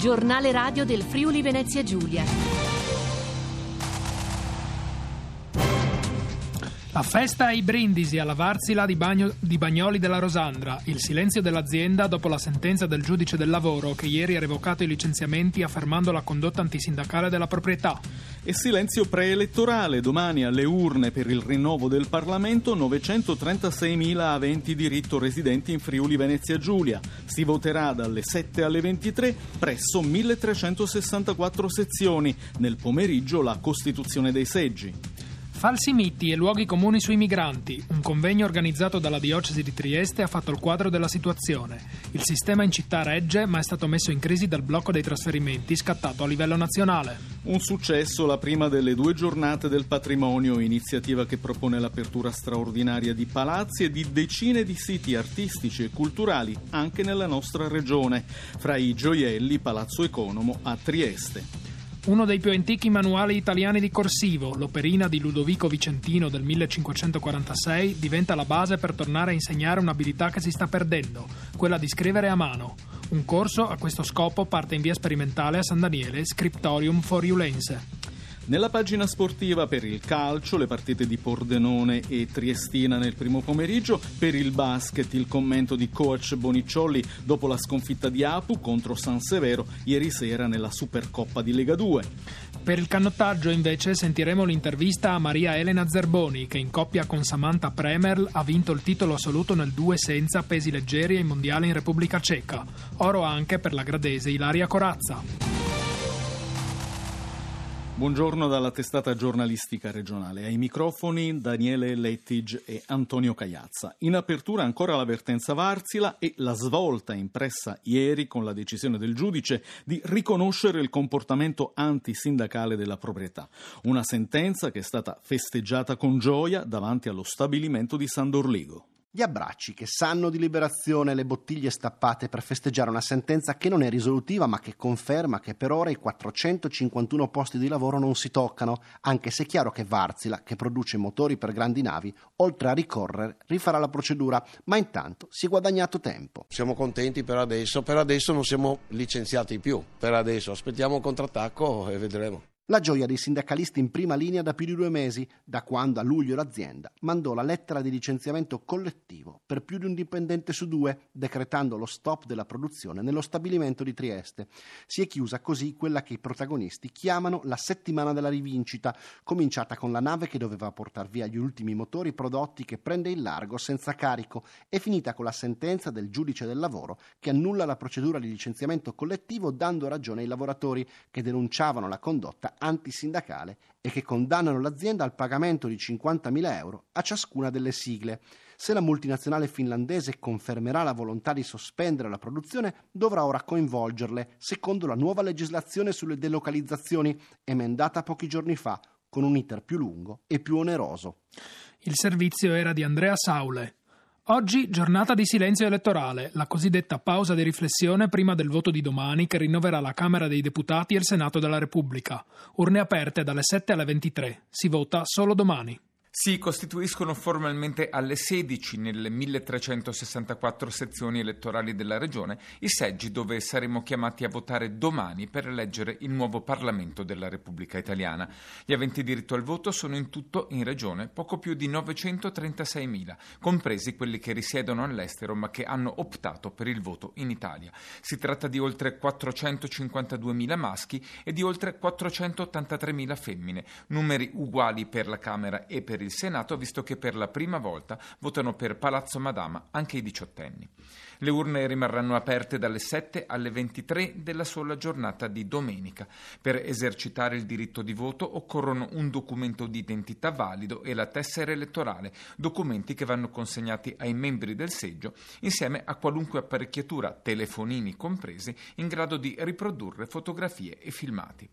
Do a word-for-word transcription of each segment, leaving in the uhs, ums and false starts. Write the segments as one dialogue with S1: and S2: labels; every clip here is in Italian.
S1: Giornale radio del Friuli Venezia Giulia.
S2: La festa e i brindisi alla Varsila di, Bagno, di Bagnoli della Rosandra. Il silenzio dell'azienda dopo la sentenza del giudice del lavoro che ieri ha revocato i licenziamenti affermando la condotta antisindacale della proprietà.
S3: E silenzio preelettorale. Domani alle urne per il rinnovo del Parlamento novecentotrentasei aventi diritto residenti in Friuli Venezia Giulia. Si voterà dalle sette alle ventitré presso milletrecentosessantaquattro sezioni. Nel pomeriggio la costituzione dei seggi.
S2: Falsi miti e luoghi comuni sui migranti. Un convegno organizzato dalla diocesi di Trieste ha fatto il quadro della situazione. Il sistema in città regge, ma è stato messo in crisi dal blocco dei trasferimenti scattato a livello nazionale.
S3: Un successo, la prima delle due giornate del patrimonio, iniziativa che propone l'apertura straordinaria di palazzi e di decine di siti artistici e culturali anche nella nostra regione. Fra i gioielli, Palazzo Economo a Trieste.
S2: Uno dei più antichi manuali italiani di corsivo, l'Operina di Ludovico Vicentino del millecinquecentoquarantasei, diventa la base per tornare a insegnare un'abilità che si sta perdendo, quella di scrivere a mano. Un corso a questo scopo parte in via sperimentale a San Daniele, Scriptorium Foriulense.
S3: Nella pagina sportiva per il calcio, le partite di Pordenone e Triestina nel primo pomeriggio, per il basket il commento di coach Bonicciolli dopo la sconfitta di Apu contro San Severo ieri sera nella Supercoppa di Lega due.
S2: Per il canottaggio invece sentiremo l'intervista a Maria Elena Zerboni che in coppia con Samantha Premerl ha vinto il titolo assoluto nel due senza pesi leggeri ai mondiali in Repubblica Ceca. Oro anche per la gradese Ilaria Corazza.
S3: Buongiorno dalla testata giornalistica regionale. Ai microfoni Daniele Lettig e Antonio Cagliazza. In apertura ancora l'avvertenza Varsila e la svolta impressa ieri con la decisione del giudice di riconoscere il comportamento antisindacale della proprietà. Una sentenza che è stata festeggiata con gioia davanti allo stabilimento di San Dorligo.
S4: Gli abbracci che sanno di liberazione, le bottiglie stappate per festeggiare una sentenza che non è risolutiva ma che conferma che per ora i quattrocentocinquantuno posti di lavoro non si toccano, anche se è chiaro che Varsila, che produce motori per grandi navi, oltre a ricorrere, rifarà la procedura, ma intanto si è guadagnato tempo.
S5: Siamo contenti per adesso, per adesso non siamo licenziati più, per adesso aspettiamo il contrattacco e vedremo.
S4: La gioia dei sindacalisti in prima linea da più di due mesi, da quando a luglio l'azienda mandò la lettera di licenziamento collettivo per più di un dipendente su due, decretando lo stop della produzione nello stabilimento di Trieste. Si è chiusa così quella che i protagonisti chiamano la settimana della rivincita, cominciata con la nave che doveva portar via gli ultimi motori prodotti che prende il largo senza carico e finita con la sentenza del giudice del lavoro che annulla la procedura di licenziamento collettivo dando ragione ai lavoratori che denunciavano la condotta antisindacale e che condannano l'azienda al pagamento di cinquantamila euro a ciascuna delle sigle. Se la multinazionale finlandese confermerà la volontà di sospendere la produzione, dovrà ora coinvolgerle, secondo la nuova legislazione sulle delocalizzazioni, emendata pochi giorni fa, con un iter più lungo e più oneroso.
S2: Il servizio era di Andrea Saule. Oggi giornata di silenzio elettorale, la cosiddetta pausa di riflessione prima del voto di domani che rinnoverà la Camera dei Deputati e il Senato della Repubblica. Urne aperte dalle sette alle ventitré. Si vota solo domani.
S6: Si costituiscono formalmente alle sedici nelle milletrecentosessantaquattro sezioni elettorali della regione i seggi dove saremo chiamati a votare domani per eleggere il nuovo Parlamento della Repubblica Italiana. Gli aventi diritto al voto sono in tutto in regione poco più di novecentotrentasei compresi quelli che risiedono all'estero ma che hanno optato per il voto in Italia. Si tratta di oltre quattrocentocinquantaduemila maschi e di oltre quattrocentottantatremila femmine, numeri uguali per la Camera e per il il Senato, visto che per la prima volta votano per Palazzo Madama anche i diciottenni. Le urne rimarranno aperte dalle sette alle ventitré della sola giornata di domenica. Per esercitare il diritto di voto occorrono un documento di identità valido e la tessera elettorale, documenti che vanno consegnati ai membri del seggio insieme a qualunque apparecchiatura, telefonini compresi, in grado di riprodurre fotografie e filmati.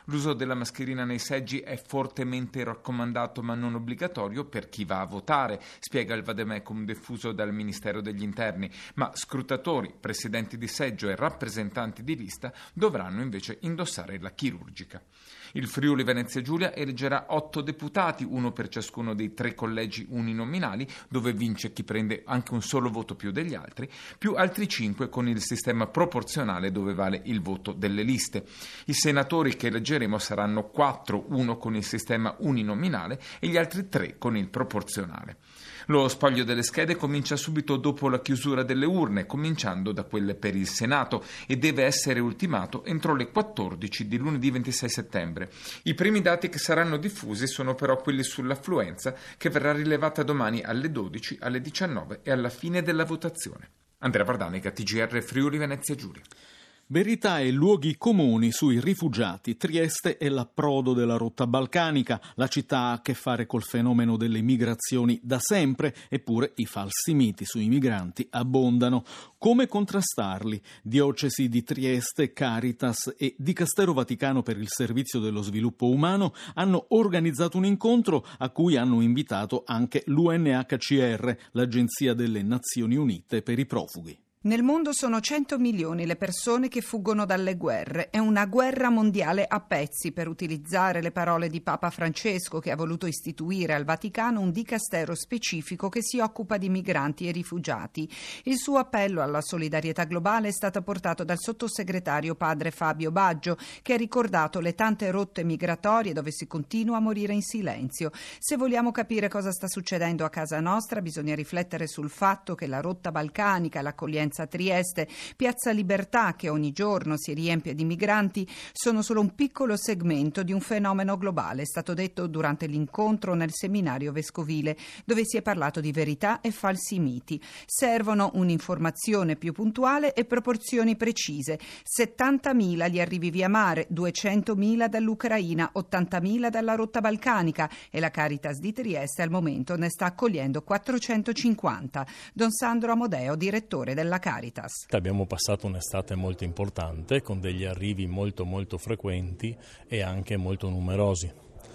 S6: L'uso della mascherina nei seggi è fortemente raccomandato ma non obbligatorio per chi va a votare, spiega il vademecum diffuso dal Ministero degli Interni, ma scrutatori, presidenti di seggio e rappresentanti di lista dovranno invece indossare la chirurgica. Il Friuli Venezia Giulia eleggerà otto deputati, uno per ciascuno dei tre collegi uninominali, dove vince chi prende anche un solo voto più degli altri, più altri cinque con il sistema proporzionale dove vale il voto delle liste. I senatori che eleggeremo saranno quattro, uno con il sistema uninominale e gli altri tre con il proporzionale. Lo spoglio delle schede comincia subito dopo la chiusura delle urne, cominciando da quelle per il Senato, e deve essere ultimato entro le quattordici di lunedì ventisei settembre. I primi dati che saranno diffusi sono però quelli sull'affluenza, che verrà rilevata domani alle dodici, alle diciannove e alla fine della votazione. Andrea Vardanica, T G R Friuli Venezia Giulia.
S3: Verità e luoghi comuni sui rifugiati. Trieste è l'approdo della rotta balcanica. La città ha a che fare col fenomeno delle migrazioni da sempre, eppure i falsi miti sui migranti abbondano. Come contrastarli? Diocesi di Trieste, Caritas e Dicastero Vaticano per il Servizio dello Sviluppo Umano hanno organizzato un incontro a cui hanno invitato anche l'U N H C R, l'Agenzia delle Nazioni Unite per i profughi.
S7: Nel mondo sono cento milioni le persone che fuggono dalle guerre. È una guerra mondiale a pezzi, per utilizzare le parole di Papa Francesco, che ha voluto istituire al Vaticano un dicastero specifico che si occupa di migranti e rifugiati. Il suo appello alla solidarietà globale è stato portato dal sottosegretario padre Fabio Baggio, che ha ricordato le tante rotte migratorie dove si continua a morire in silenzio. Se vogliamo capire cosa sta succedendo a casa nostra, bisogna riflettere sul fatto che la rotta balcanica, l'accoglienza a Trieste, Piazza Libertà, che ogni giorno si riempie di migranti, sono solo un piccolo segmento di un fenomeno globale, è stato detto durante l'incontro nel seminario vescovile, dove si è parlato di verità e falsi miti. Servono un'informazione più puntuale e proporzioni precise. settantamila gli arrivi via mare, duecentomila dall'Ucraina, ottantamila dalla rotta balcanica, e la Caritas di Trieste al momento ne sta accogliendo quattrocentocinquanta. Don Sandro Amodeo, direttore della Caritas.
S8: Abbiamo passato un'estate molto importante con degli arrivi molto molto frequenti e anche molto numerosi.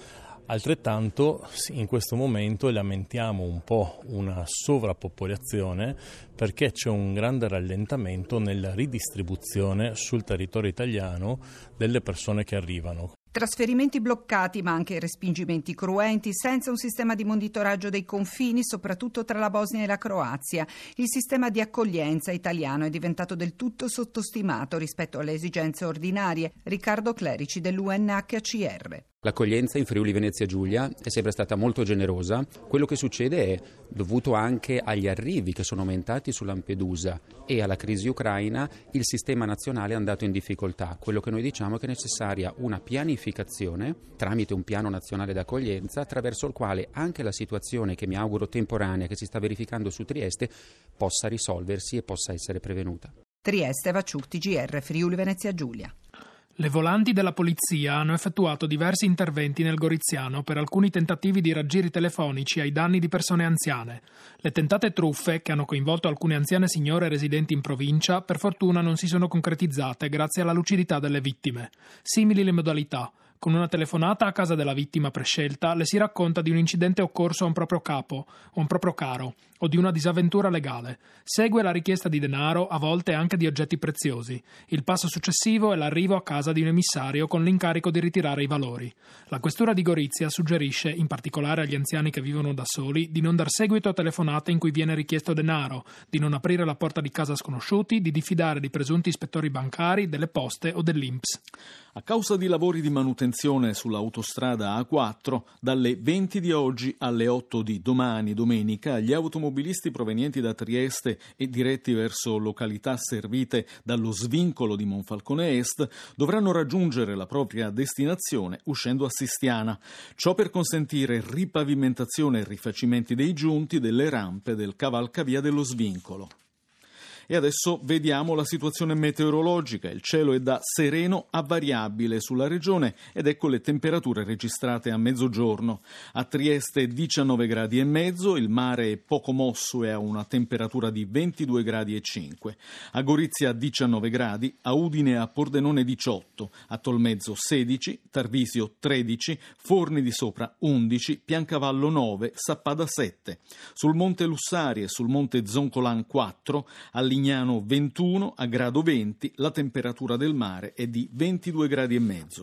S8: Altrettanto in questo momento lamentiamo un po' una sovrappopolazione perché c'è un grande rallentamento nella ridistribuzione sul territorio italiano delle persone che arrivano.
S7: Trasferimenti bloccati, ma anche respingimenti cruenti, senza un sistema di monitoraggio dei confini, soprattutto tra la Bosnia e la Croazia. Il sistema di accoglienza italiano è diventato del tutto sottostimato rispetto alle esigenze ordinarie. Riccardo Clerici dell'U N H C R.
S9: L'accoglienza in Friuli Venezia Giulia è sempre stata molto generosa. Quello che succede è dovuto anche agli arrivi che sono aumentati su Lampedusa e alla crisi ucraina. Il sistema nazionale è andato in difficoltà. Quello che noi diciamo è che è necessaria una pianificazione tramite un piano nazionale d'accoglienza, attraverso il quale anche la situazione, che mi auguro temporanea, che si sta verificando su Trieste, possa risolversi e possa essere prevenuta.
S7: Trieste, Vaciuc, T G R Friuli Venezia Giulia.
S2: Le volanti della polizia hanno effettuato diversi interventi nel Goriziano per alcuni tentativi di raggiri telefonici ai danni di persone anziane. Le tentate truffe, che hanno coinvolto alcune anziane signore residenti in provincia, per fortuna non si sono concretizzate grazie alla lucidità delle vittime. Simili le modalità. Con una telefonata a casa della vittima prescelta le si racconta di un incidente occorso a un proprio capo, o un proprio caro, o di una disavventura legale. Segue la richiesta di denaro, a volte anche di oggetti preziosi. Il passo successivo è l'arrivo a casa di un emissario con l'incarico di ritirare i valori. La questura di Gorizia suggerisce, in particolare agli anziani che vivono da soli, di non dar seguito a telefonate in cui viene richiesto denaro, di non aprire la porta di casa a sconosciuti, di diffidare di presunti ispettori bancari, delle poste o dell'I N P S.
S3: A causa di lavori di manutenzione sull'autostrada A quattro, dalle venti di oggi alle otto di domani, domenica, gli automobilisti provenienti da Trieste e diretti verso località servite dallo svincolo di Monfalcone Est dovranno raggiungere la propria destinazione uscendo a Sistiana. Ciò per consentire ripavimentazione e rifacimenti dei giunti delle rampe del cavalcavia dello svincolo. E adesso vediamo la situazione meteorologica. Il cielo è da sereno a variabile sulla regione ed ecco le temperature registrate a mezzogiorno. A Trieste diciannove gradi e mezzo, il mare è poco mosso e ha una temperatura di ventidue gradi e cinque. A Gorizia diciannove gradi, a Udine e a Pordenone diciotto, a Tolmezzo sedici, Tarvisio tredici, Forni di Sopra undici, Piancavallo nove, Sappada sette. Sul Monte Lussari e sul Monte Zoncolan quattro, a Lignano ventuno, a Grado venti, la temperatura del mare è di ventidue gradi e mezzo.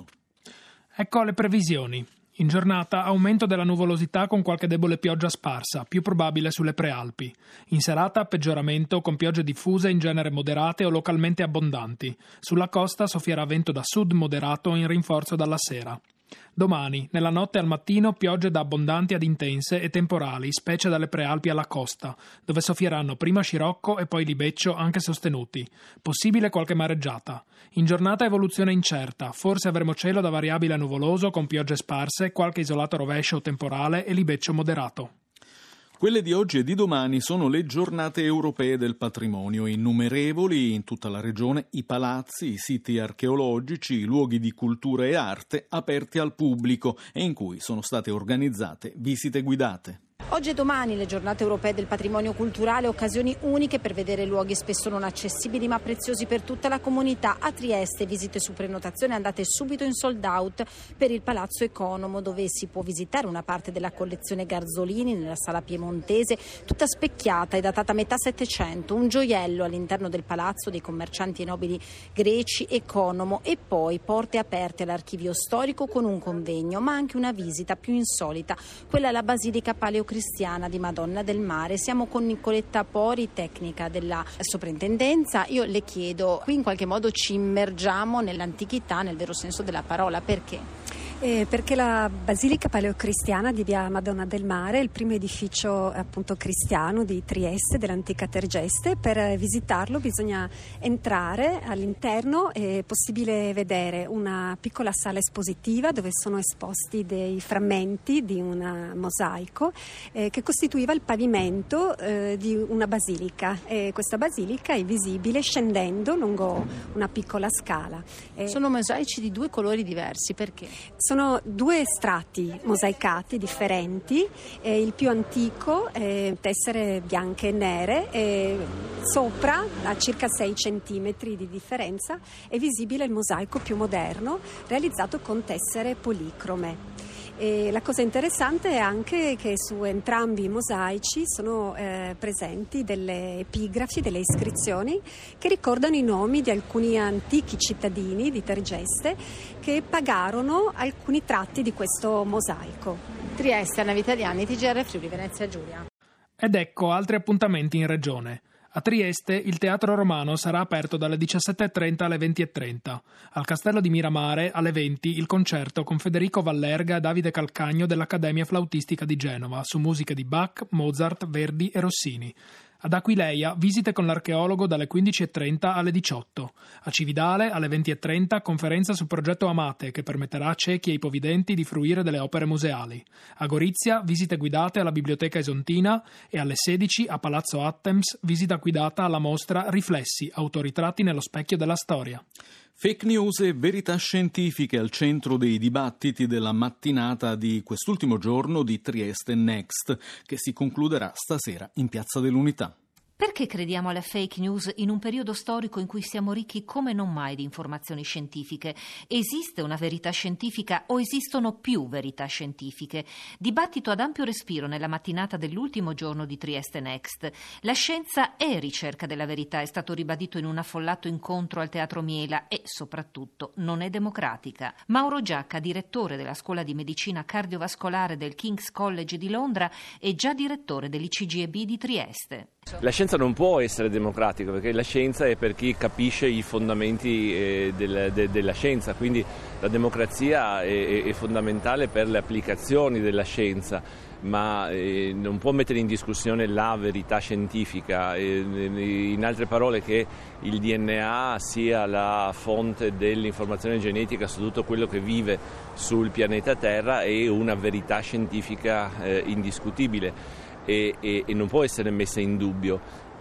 S2: Ecco le previsioni. In giornata aumento della nuvolosità con qualche debole pioggia sparsa, più probabile sulle prealpi. In serata peggioramento con piogge diffuse in genere moderate o localmente abbondanti. Sulla costa soffierà vento da sud moderato in rinforzo dalla sera. Domani, nella notte al mattino, piogge da abbondanti ad intense e temporali, specie dalle prealpi alla costa, dove soffieranno prima scirocco e poi libeccio anche sostenuti. Possibile qualche mareggiata. In giornata evoluzione incerta, forse avremo cielo da variabile a nuvoloso con piogge sparse, qualche isolato rovescio temporale e libeccio moderato.
S3: Quelle di oggi e di domani sono le giornate europee del patrimonio, innumerevoli in tutta la regione i palazzi, i siti archeologici, i luoghi di cultura e arte aperti al pubblico e in cui sono state organizzate visite guidate.
S10: Oggi e domani le giornate europee del patrimonio culturale, occasioni uniche per vedere luoghi spesso non accessibili ma preziosi per tutta la comunità. A Trieste visite su prenotazione, andate subito in sold out per il Palazzo Economo, dove si può visitare una parte della collezione Garzolini nella sala piemontese, tutta specchiata e datata a metà Settecento, un gioiello all'interno del palazzo dei commercianti e nobili greci Economo, e poi porte aperte all'archivio storico con un convegno, ma anche una visita più insolita, quella alla Basilica Paleocristiana di Madonna del Mare. Siamo con Nicoletta Pori, tecnica della soprintendenza. Io le chiedo, qui in qualche modo ci immergiamo nell'antichità nel vero senso della parola, perché?
S11: Eh, perché la Basilica Paleocristiana di via Madonna del Mare è il primo edificio appunto cristiano di Trieste, dell'antica Tergeste. Per visitarlo bisogna entrare all'interno, è possibile vedere una piccola sala espositiva dove sono esposti dei frammenti di un mosaico eh, che costituiva il pavimento eh, di una basilica, e questa basilica è visibile scendendo lungo una piccola scala.
S10: Eh, sono mosaici di due colori diversi, perché?
S11: Sono due strati mosaicati differenti, eh, il più antico è tessere bianche e nere, e sopra, a circa sei centimetri di differenza, è visibile il mosaico più moderno, realizzato con tessere policrome. E la cosa interessante è anche che su entrambi i mosaici sono eh, presenti delle epigrafi, delle iscrizioni che ricordano i nomi di alcuni antichi cittadini di Tergeste che pagarono alcuni tratti di questo mosaico.
S10: Trieste, Anna Vitaliani, T G R Friuli Venezia Giulia.
S2: Ed ecco altri appuntamenti in regione. A Trieste il Teatro Romano sarà aperto dalle diciassette e trenta alle venti e trenta. Al Castello di Miramare alle venti il concerto con Federico Vallerga e Davide Calcagno dell'Accademia Flautistica di Genova su musiche di Bach, Mozart, Verdi e Rossini. Ad Aquileia visite con l'archeologo dalle quindici e trenta alle diciotto. A Cividale alle venti e trenta conferenza sul progetto Amate che permetterà a ciechi e ipovedenti di fruire delle opere museali. A Gorizia visite guidate alla Biblioteca Esontina e alle sedici a Palazzo Attems visita guidata alla mostra Riflessi, autoritratti nello specchio della storia.
S3: Fake news e verità scientifiche al centro dei dibattiti della mattinata di quest'ultimo giorno di Trieste Next, che si concluderà stasera in Piazza dell'Unità.
S1: Perché crediamo alle fake news in un periodo storico in cui siamo ricchi come non mai di informazioni scientifiche? Esiste una verità scientifica o esistono più verità scientifiche? Dibattito ad ampio respiro nella mattinata dell'ultimo giorno di Trieste Next. La scienza è ricerca della verità, è stato ribadito in un affollato incontro al Teatro Miela e, soprattutto, non è democratica. Mauro Giacca, direttore della Scuola di Medicina Cardiovascolare del King's College di Londra e già direttore dell'I C G E B di Trieste.
S12: La scienza non può essere democratica perché la scienza è per chi capisce i fondamenti eh, del, de, della scienza, quindi la democrazia è, è fondamentale per le applicazioni della scienza, ma eh, non può mettere in discussione la verità scientifica, eh, in altre parole che il D N A sia la fonte dell'informazione genetica su tutto quello che vive sul pianeta Terra è una verità scientifica eh, indiscutibile. E, e, e non può essere messa in dubbio.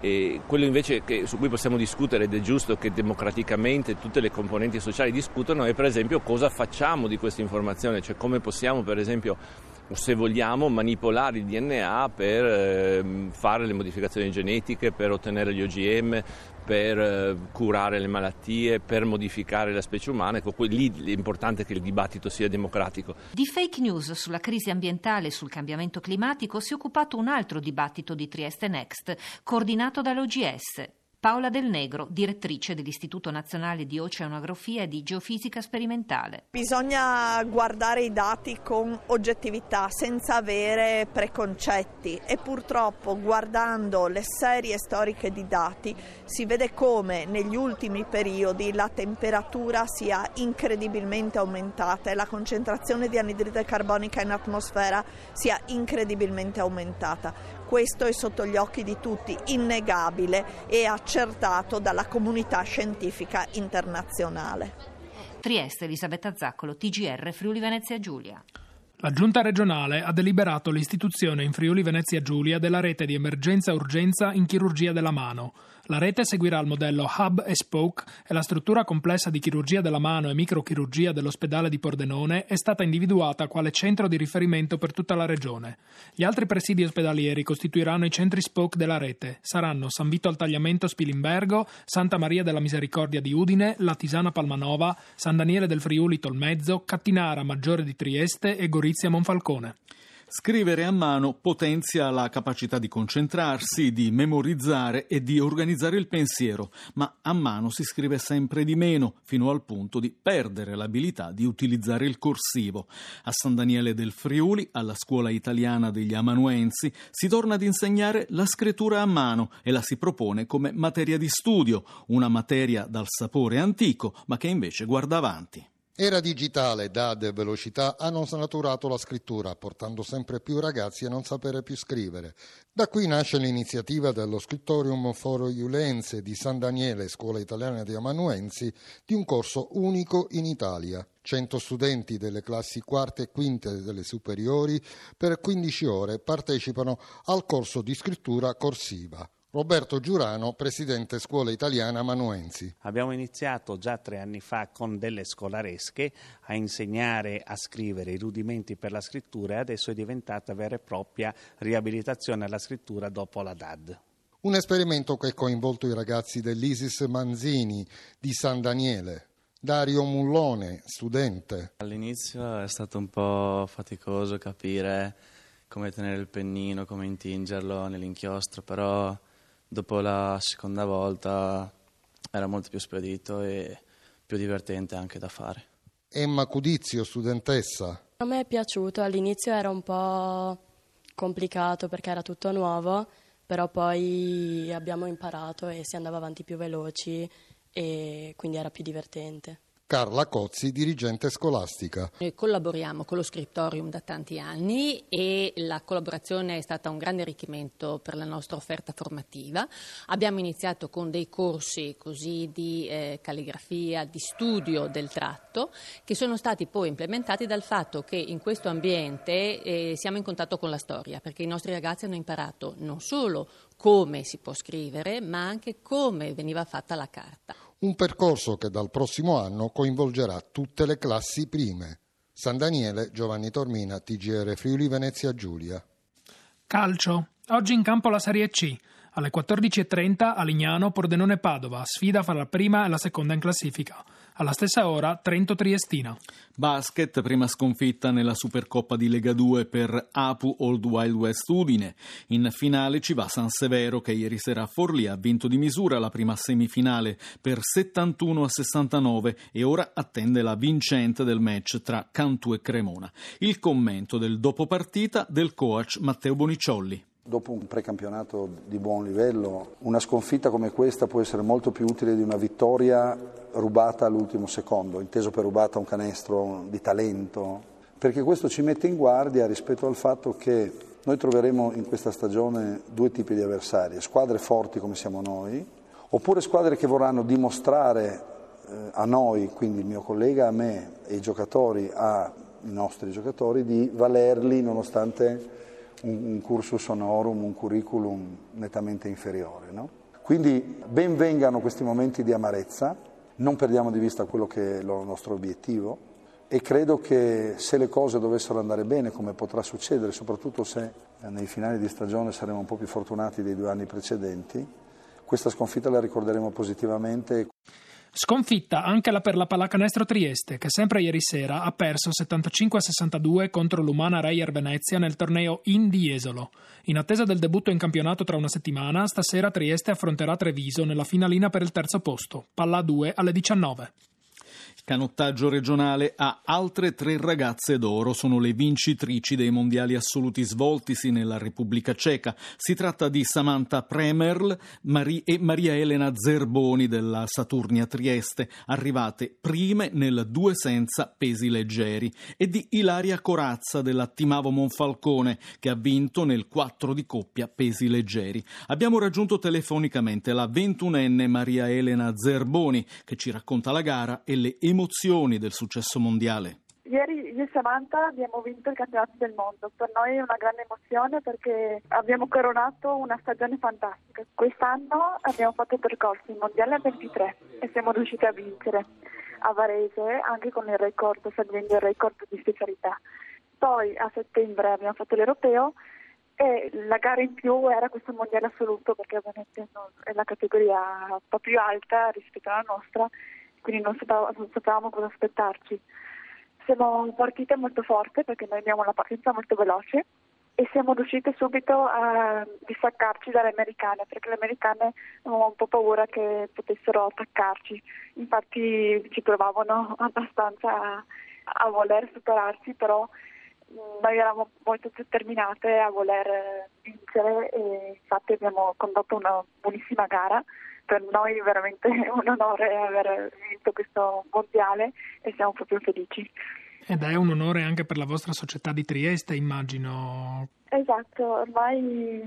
S12: E quello invece che, su cui possiamo discutere, ed è giusto che democraticamente tutte le componenti sociali discutano, è per esempio cosa facciamo di questa informazione, cioè come possiamo per esempio, o se vogliamo, manipolare il D N A per eh, fare le modificazioni genetiche, per ottenere gli O G M, per eh, curare le malattie, per modificare la specie umana. Ecco, lì l'importante è che il dibattito sia democratico.
S1: Di fake news sulla crisi ambientale e sul cambiamento climatico si è occupato un altro dibattito di Trieste Next, coordinato dall'O G S. Paola Del Negro, direttrice dell'Istituto Nazionale di Oceanografia e di Geofisica Sperimentale.
S13: Bisogna guardare i dati con oggettività, senza avere preconcetti, e purtroppo guardando le serie storiche di dati si vede come negli ultimi periodi la temperatura sia incredibilmente aumentata e la concentrazione di anidride carbonica in atmosfera sia incredibilmente aumentata. Questo è sotto gli occhi di tutti, innegabile e accertato dalla comunità scientifica internazionale.
S1: Trieste, Elisabetta Zaccolo, T G R, Friuli Venezia Giulia.
S2: La Giunta regionale ha deliberato l'istituzione in Friuli Venezia Giulia della rete di emergenza-urgenza in chirurgia della mano. La rete seguirà il modello Hub e Spoke e la struttura complessa di chirurgia della mano e microchirurgia dell'ospedale di Pordenone è stata individuata quale centro di riferimento per tutta la regione. Gli altri presidi ospedalieri costituiranno i centri Spoke della rete. Saranno San Vito al Tagliamento Spilimbergo, Santa Maria della Misericordia di Udine, Latisana Palmanova, San Daniele del Friuli Tolmezzo, Cattinara Maggiore di Trieste e Gorizia Monfalcone.
S3: Scrivere a mano potenzia la capacità di concentrarsi, di memorizzare e di organizzare il pensiero, ma a mano si scrive sempre di meno, fino al punto di perdere l'abilità di utilizzare il corsivo. A San Daniele del Friuli, alla scuola italiana degli amanuensi, si torna ad insegnare la scrittura a mano e la si propone come materia di studio, una materia dal sapore antico, ma che invece guarda avanti.
S14: Era digitale, date e velocità hanno snaturato la scrittura, portando sempre più ragazzi a non sapere più scrivere. Da qui nasce l'iniziativa dello Scriptorium for Iulense di San Daniele, scuola italiana di amanuensi, di un corso unico in Italia. cento studenti delle classi quarte e quinte delle superiori per quindici ore partecipano al corso di scrittura corsiva. Roberto Giurano, presidente Scuola Italiana Amanuensi.
S15: Abbiamo iniziato già tre anni fa con delle scolaresche a insegnare a scrivere i rudimenti per la scrittura e adesso è diventata vera e propria riabilitazione alla scrittura dopo la D A D.
S14: Un esperimento che ha coinvolto i ragazzi dell'Isis Manzini di San Daniele. Dario Mullone, studente.
S16: All'inizio è stato un po' faticoso capire come tenere il pennino, come intingerlo nell'inchiostro, però dopo la seconda volta era molto più spedito e più divertente anche da fare.
S14: Emma Cudizio, studentessa.
S17: A me è piaciuto, all'inizio era un po' complicato perché era tutto nuovo, però poi abbiamo imparato e si andava avanti più veloci e quindi era più divertente.
S14: Carla Cozzi, dirigente scolastica.
S18: Noi collaboriamo con lo Scriptorium da tanti anni e la collaborazione è stata un grande arricchimento per la nostra offerta formativa. Abbiamo iniziato con dei corsi così di eh, calligrafia, di studio del tratto, che sono stati poi implementati dal fatto che in questo ambiente eh, siamo in contatto con la storia, perché i nostri ragazzi hanno imparato non solo come si può scrivere, ma anche come veniva fatta la carta.
S14: Un percorso che dal prossimo anno coinvolgerà tutte le classi prime. San Daniele, Giovanni Tormina, T G R Friuli Venezia Giulia.
S2: Calcio. Oggi in campo la Serie C. Alle quattordici e trenta a Lignano, Pordenone Padova, sfida fra la prima e la seconda in classifica. Alla stessa ora Trento Triestina.
S3: Basket, prima sconfitta nella Supercoppa di Lega due per Apu Old Wild West Udine. In finale ci va San Severo che ieri sera a Forlì ha vinto di misura la prima semifinale per settantuno a sessantanove e ora attende la vincente del match tra Cantu e Cremona. Il commento del dopo partita del coach Matteo Bonicciolli.
S19: Dopo un precampionato di buon livello, una sconfitta come questa può essere molto più utile di una vittoria rubata all'ultimo secondo, inteso per rubata un canestro di talento, perché questo ci mette in guardia rispetto al fatto che noi troveremo in questa stagione due tipi di avversari, squadre forti come siamo noi, oppure squadre che vorranno dimostrare eh, a noi, quindi il mio collega, a me e i giocatori, ai nostri giocatori, di valerli nonostante un, un cursus honorum, un curriculum nettamente inferiore, no? Quindi ben vengano questi momenti di amarezza, non perdiamo di vista quello che è il nostro obiettivo e credo che se le cose dovessero andare bene, come potrà succedere, soprattutto se nei finali di stagione saremo un po' più fortunati dei due anni precedenti, questa sconfitta la ricorderemo positivamente.
S2: Sconfitta anche la per la Pallacanestro Trieste, che sempre ieri sera ha perso settantacinque a sessantadue contro l'Umana Reyer Venezia nel torneo In di Jesolo. In attesa del debutto in campionato tra una settimana, stasera Trieste affronterà Treviso nella finalina per il terzo posto. Palla a due alle diciannove.
S3: Canottaggio regionale ha altre tre ragazze d'oro, sono le vincitrici dei mondiali assoluti svoltisi nella Repubblica Ceca. Si tratta di Samantha Premerl Marie e Maria Elena Zerboni della Saturnia Trieste, arrivate prime nel due senza pesi leggeri, e di Ilaria Corazza della Timavo Monfalcone, che ha vinto nel quattro di coppia pesi leggeri. Abbiamo raggiunto telefonicamente la ventunenne Maria Elena Zerboni, che ci racconta la gara e le emozioni del successo mondiale.
S20: Ieri io e Samantha abbiamo vinto il campionato del mondo. Per noi è una grande emozione perché abbiamo coronato una stagione fantastica. Quest'anno abbiamo fatto il percorso in mondiale a ventitré e siamo riusciti a vincere a Varese anche con il record, salendo il record di specialità. Poi a settembre abbiamo fatto l'europeo e la gara in più era questo mondiale assoluto, perché ovviamente è la categoria un po' più alta rispetto alla nostra, quindi non sapevamo, non sapevamo cosa aspettarci. Siamo partite molto forte perché noi abbiamo una partenza molto veloce e siamo riuscite subito a distaccarci dalle americane, perché le americane avevamo un po' paura che potessero attaccarci. Infatti ci provavano abbastanza a, a voler superarci, però noi eravamo molto determinate a voler vincere e infatti abbiamo condotto una buonissima gara. Per noi è veramente un onore aver vinto questo mondiale e siamo proprio felici.
S2: Ed è un onore anche per la vostra società di Trieste, immagino.
S20: Esatto, ormai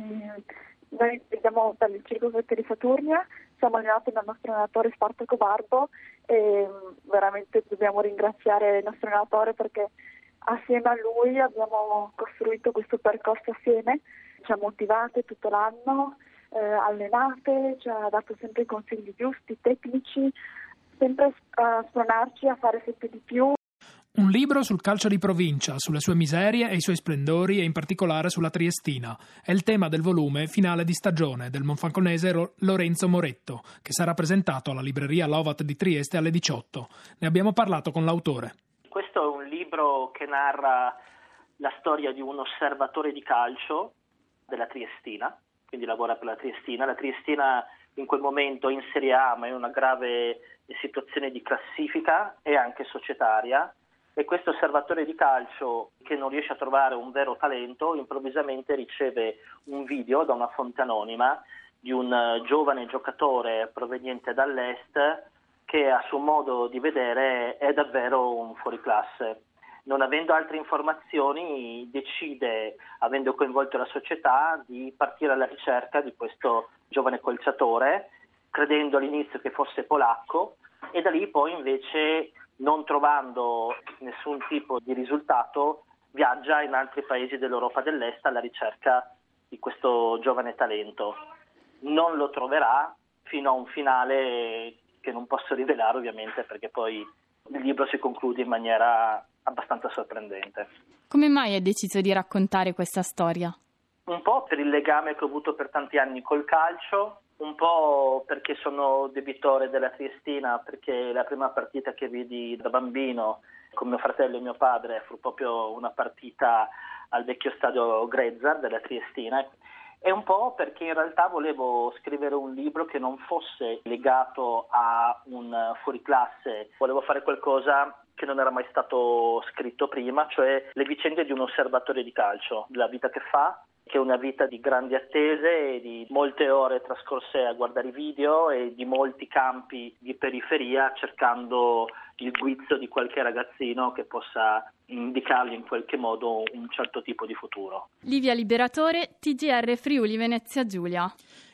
S20: noi vediamo per il Circolo di Saturnia, siamo allenati dal nostro allenatore Spartaco Barbo e veramente dobbiamo ringraziare il nostro allenatore perché assieme a lui abbiamo costruito questo percorso assieme, ci ha motivate tutto l'anno, eh, allenate, ci ha dato sempre i consigli giusti, tecnici, sempre a spronarci a fare sempre di più.
S2: Un libro sul calcio di provincia, sulle sue miserie e i suoi splendori e in particolare sulla Triestina. È il tema del volume finale di stagione del monfalconese Lorenzo Moretto, che sarà presentato alla libreria Lovat di Trieste alle diciotto. Ne abbiamo parlato con l'autore.
S21: Questo è un libro che narra la storia di un osservatore di calcio della Triestina, quindi lavora per la Triestina. La Triestina in quel momento è in Serie A, ma è in una grave situazione di classifica e anche societaria. E questo osservatore di calcio, che non riesce a trovare un vero talento, improvvisamente riceve un video da una fonte anonima di un giovane giocatore proveniente dall'est che a suo modo di vedere è davvero un fuoriclasse. Non avendo altre informazioni decide, avendo coinvolto la società, di partire alla ricerca di questo giovane calciatore, credendo all'inizio che fosse polacco, e da lì poi invece, non trovando nessun tipo di risultato, viaggia in altri paesi dell'Europa dell'Est alla ricerca di questo giovane talento. Non lo troverà fino a un finale che non posso rivelare ovviamente, perché poi il libro si conclude in maniera abbastanza sorprendente.
S22: Come mai hai deciso di raccontare questa storia?
S21: Un po' per il legame che ho avuto per tanti anni col calcio, un po' perché sono debitore della Triestina, perché la prima partita che vidi da bambino con mio fratello e mio padre fu proprio una partita al vecchio stadio Grezzar della Triestina, e un po' perché in realtà volevo scrivere un libro che non fosse legato a un fuoriclasse, volevo fare qualcosa che non era mai stato scritto prima, cioè le vicende di un osservatore di calcio, della vita che fa, che è una vita di grandi attese e di molte ore trascorse a guardare i video e di molti campi di periferia cercando il guizzo di qualche ragazzino che possa indicargli in qualche modo un certo tipo di futuro.
S22: Livia Liberatore, T G R Friuli Venezia Giulia.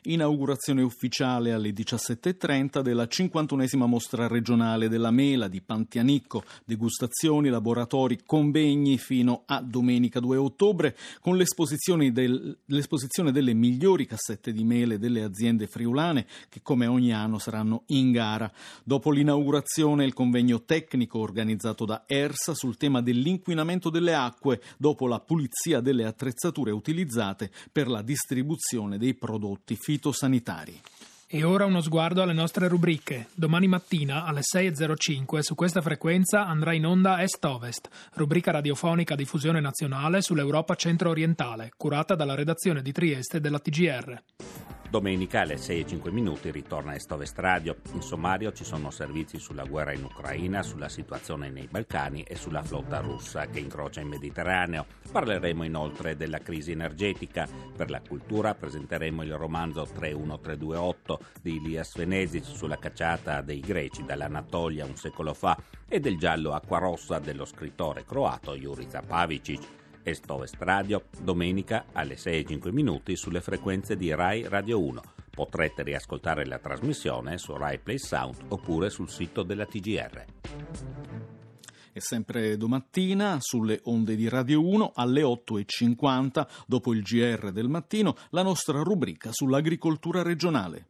S3: Inaugurazione ufficiale alle diciassette e trenta della cinquantunesima mostra regionale della mela di Pantianicco, degustazioni, laboratori, convegni fino a domenica due ottobre, con l'esposizione, del, l'esposizione delle migliori cassette di mele delle aziende friulane che come ogni anno saranno in gara. Dopo l'inaugurazione il convegno tecnico organizzato da ERSA sul tema dell'inquinamento delle acque dopo la pulizia delle attrezzature utilizzate per la distribuzione dei prodotti fitosanitari.
S2: E ora uno sguardo alle nostre rubriche. Domani mattina alle sei e zero cinque su questa frequenza andrà in onda Est-Ovest, rubrica radiofonica a diffusione nazionale sull'Europa centro-orientale, curata dalla redazione di Trieste della T G R.
S4: Domenica alle sei e cinque minuti ritorna Est-Ovest Radio. In sommario ci sono servizi sulla guerra in Ucraina, sulla situazione nei Balcani e sulla flotta russa che incrocia il Mediterraneo. Parleremo inoltre della crisi energetica. Per la cultura presenteremo il romanzo tre uno tre due otto di Ilias Venezis sulla cacciata dei greci dall'Anatolia un secolo fa e del giallo Acqua Rossa dello scrittore croato Jurica Pavicic. Est-Ovest Radio, domenica alle sei e cinque minuti sulle frequenze di Rai Radio uno. Potrete riascoltare la trasmissione su Rai Play Sound oppure sul sito della T G R.
S3: E sempre domattina sulle onde di Radio uno alle otto e cinquanta, dopo il G R del mattino, la nostra rubrica sull'agricoltura regionale.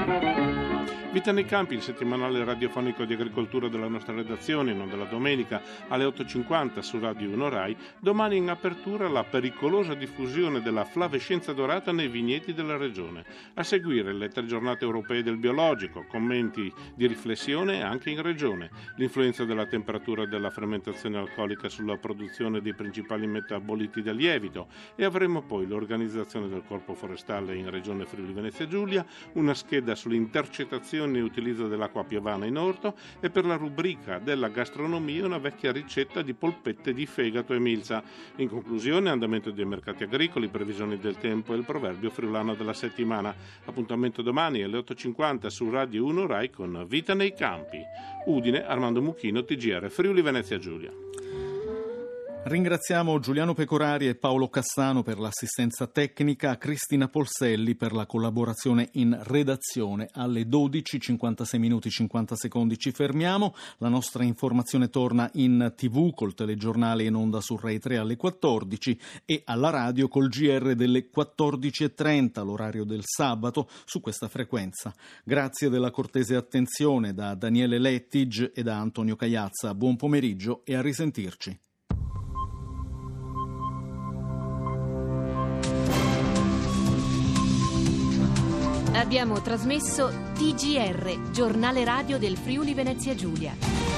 S5: Vita nei campi, il settimanale radiofonico di agricoltura della nostra redazione, non della domenica, alle otto e cinquanta su Radio uno Rai. Domani in apertura la pericolosa diffusione della flavescenza dorata nei vigneti della regione. A seguire le tre giornate europee del biologico, commenti di riflessione anche in regione, l'influenza della temperatura e della fermentazione alcolica sulla produzione dei principali metaboliti del lievito e avremo poi l'organizzazione del corpo forestale in regione Friuli Venezia Giulia, una scheda sull'intercettazione e utilizzo dell'acqua piovana in orto e per la rubrica della gastronomia una vecchia ricetta di polpette di fegato e milza. In conclusione, andamento dei mercati agricoli, previsioni del tempo e il proverbio friulano della settimana. Appuntamento domani alle otto e cinquanta su Radio uno Rai con Vita nei campi. Udine, Armando Mucchino, T G R Friuli Venezia Giulia.
S3: Ringraziamo Giuliano Pecorari e Paolo Cassano per l'assistenza tecnica, Cristina Polselli per la collaborazione in redazione. Alle dodici, cinquantasei minuti cinquanta secondi ci fermiamo. La nostra informazione torna in tivù col telegiornale in onda su Rai tre alle quattordici e alla radio col G R delle quattordici e trenta, l'orario del sabato, su questa frequenza. Grazie della cortese attenzione da Daniele Lettig e da Antonio Cagliazza. Buon pomeriggio e a risentirci.
S23: Abbiamo trasmesso T G R, giornale radio del Friuli Venezia Giulia.